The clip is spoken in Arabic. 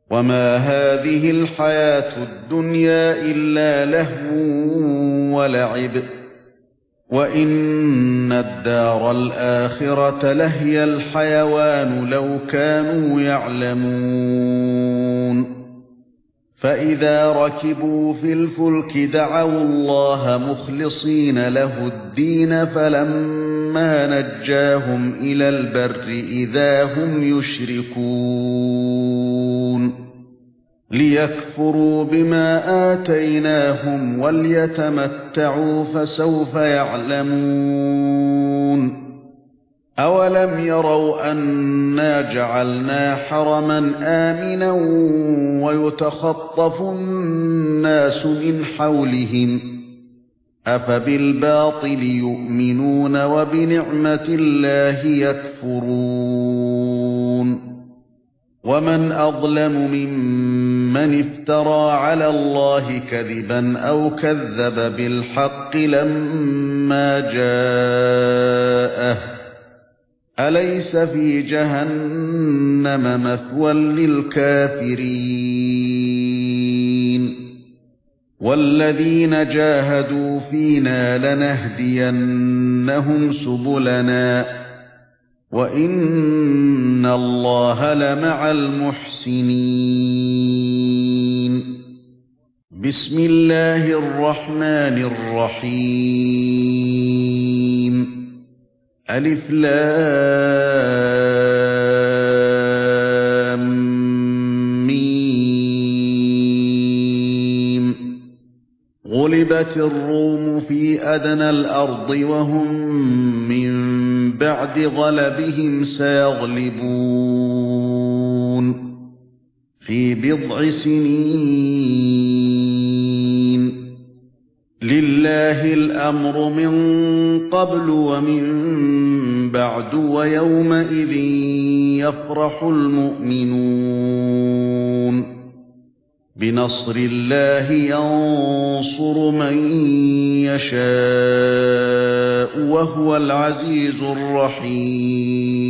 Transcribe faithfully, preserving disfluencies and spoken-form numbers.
وما هذه الحياة الدنيا إلا لهو ولعب وإن الدار الآخرة لهي الحيوان لو كانوا يعلمون فإذا ركبوا في الفلك دعوا الله مخلصين له الدين فلما نجاهم إلى البر إذا هم يشركون ليكفروا بما آتيناهم وليتمتعوا فسوف يعلمون أولم يروا أنا جعلنا حرما آمنا ويتخطف الناس من حولهم أفبالباطل يؤمنون وبنعمة الله يكفرون ومن أظلم ممن افترى على الله كذبا أو كذب بالحق لما جاءه أليس في جهنم مثوى للكافرين والذين جاهدوا فينا لنهدينهم سبلنا وإن الله لمع المحسنين بسم الله الرحمن الرحيم ألف لام ميم غلبت الروم في أدنى الأرض وهم من بعد غلبهم سيغلبون في بضع سنين لله الأمر من قبل ومن بعد ويومئذ يفرح المؤمنون بنصر الله ينصر من يشاء وهو العزيز الرحيم